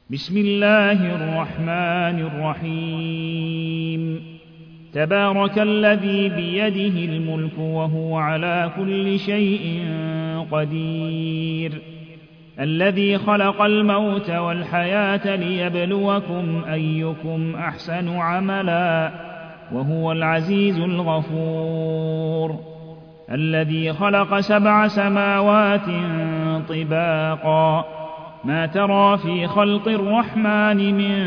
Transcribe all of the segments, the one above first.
بسم الله الرحمن الرحيم تبارك الذي بيده الملك وهو على كل شيء قدير الذي خلق الموت والحياة ليبلوكم أيكم أحسن عملا وهو العزيز الغفور الذي خلق 7 سماوات طباقا ما ترى في خلق الرحمن من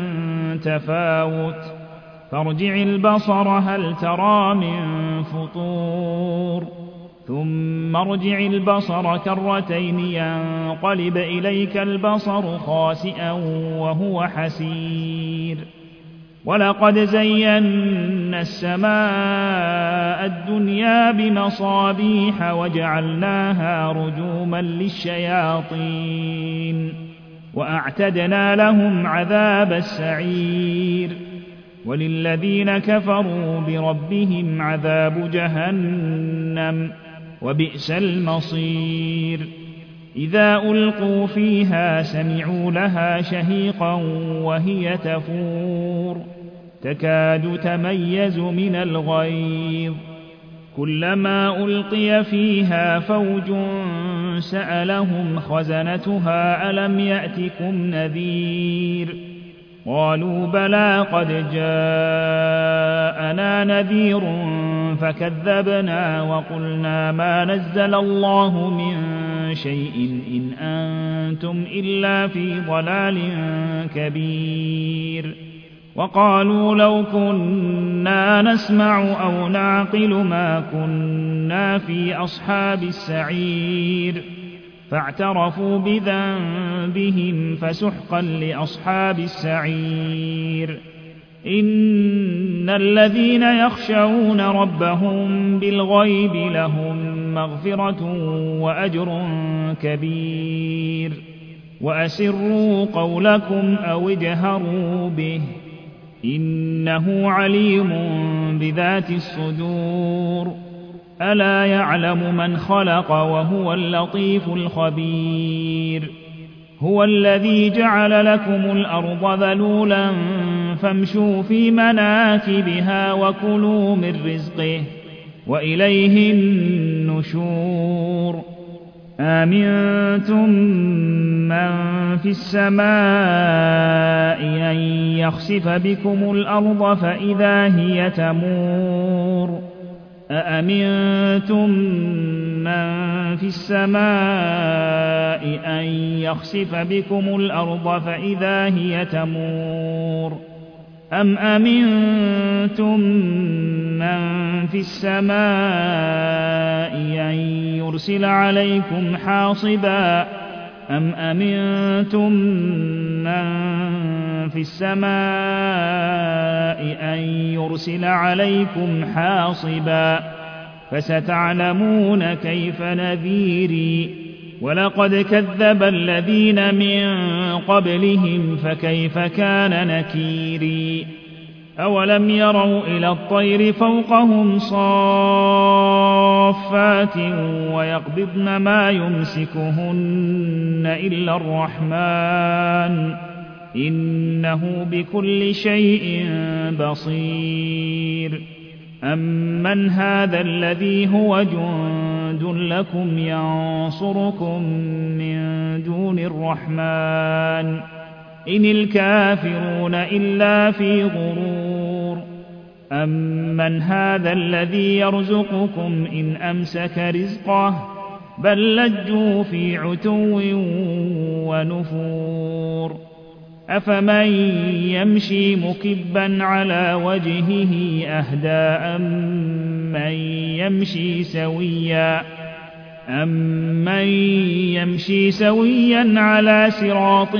تفاوت فارجع البصر هل ترى من فطور ثم ارجع البصر كرتين ينقلب إليك البصر خاسئا وهو حسير ولقد زينا السماء الدنيا بمصابيح وجعلناها رجوما للشياطين وأعتدنا لهم عذاب السعير وللذين كفروا بربهم عذاب جهنم وبئس المصير إذا ألقوا فيها سمعوا لها شهيقا وهي تفور تكاد تميز من الغيظ كلما ألقي فيها فوج سألهم خزنتها ألم يأتكم نذير قالوا بلى قد جاءنا نذير فكذبنا وقلنا ما نزل الله من شيء إن أنتم إلا في ضلال كبير وقالوا لو كنا نسمع أو نعقل ما كنا في أصحاب السعير فاعترفوا بذنبهم فسحقا لأصحاب السعير إن الذين يخشون ربهم بالغيب لهم مغفرة وأجر كبير وأسروا قولكم أو اجهروا به إنه عليم بذات الصدور ألا يعلم من خلق وهو اللطيف الخبير هو الذي جعل لكم الأرض ذلولا فامشوا في مناكبها وكلوا من رزقه وإليه النشور آمنتم من في السماء أن يخسف بكم الأرض فإذا هي تمور أأمنتم من في السماء أن يخسف بكم الأرض فإذا هي تمور أم أمنتم من في السماء أن يرسل عليكم حاصبا أم أمنتم من في السماء أن يرسل عليكم حاصبا فستعلمون كيف نذيري ولقد كذب الذين من قبلهم فكيف كان نكيري أولم يروا إلى الطير فوقهم صافات ويقبضن ما يمسكهن إلا الرحمن إنه بكل شيء بصير أمن هذا الذي هو جند لكم ينصركم من دون الرحمن إن الكافرون إلا في غرور أمن هذا الذي يرزقكم إن أمسك رزقه بل لجوا في عتو ونفور أفمن يمشي مكبا على وجهه أهدى أمن يمشي سويا على صراط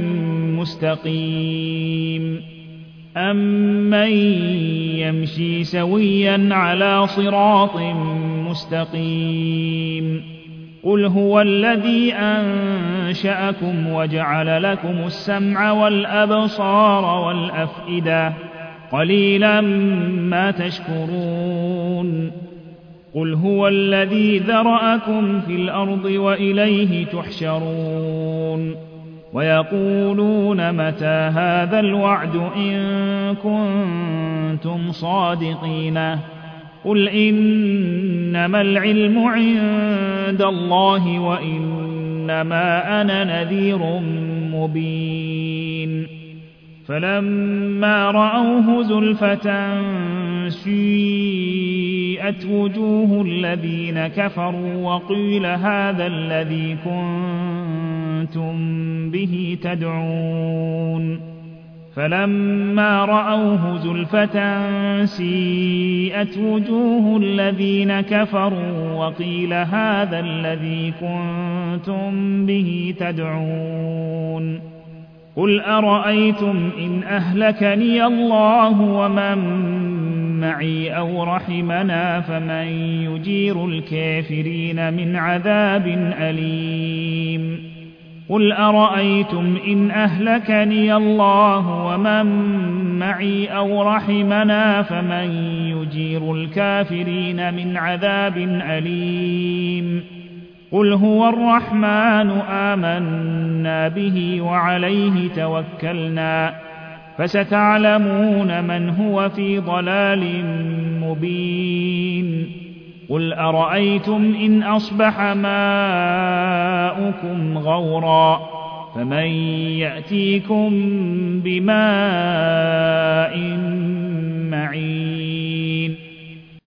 مستقيم أمن يمشي سويا على صراط مستقيم قل هو الذي أنشأكم وجعل لكم السمع والأبصار والأفئدة قليلا ما تشكرون قل هو الذي ذرأكم في الأرض وإليه تحشرون ويقولون متى هذا الوعد إن كنتم صادقين قل إنما العلم عند الله وإنما أنا نذير مبين فلما رأوه زلفة سيئت وجوه الذين كفروا وقيل هذا الذي كنتم به تدعون فلما رأوه زلفة سيئت وجوه الذين كفروا وقيل هذا الذي كنتم به تدعون قل أرأيتم إن أهلكني الله ومن معي أو رحمنا فمن يجير الكافرين من عذاب أليم قل أرأيتم إن أهلكني الله ومن معي أو رحمنا فمن يجير الكافرين من عذاب أليم قل هو الرحمن آمنا به وعليه توكلنا فستعلمون من هو في ضلال مبين قل أرأيتم إن أصبح ماؤكم غورا فمن يأتيكم بماء معين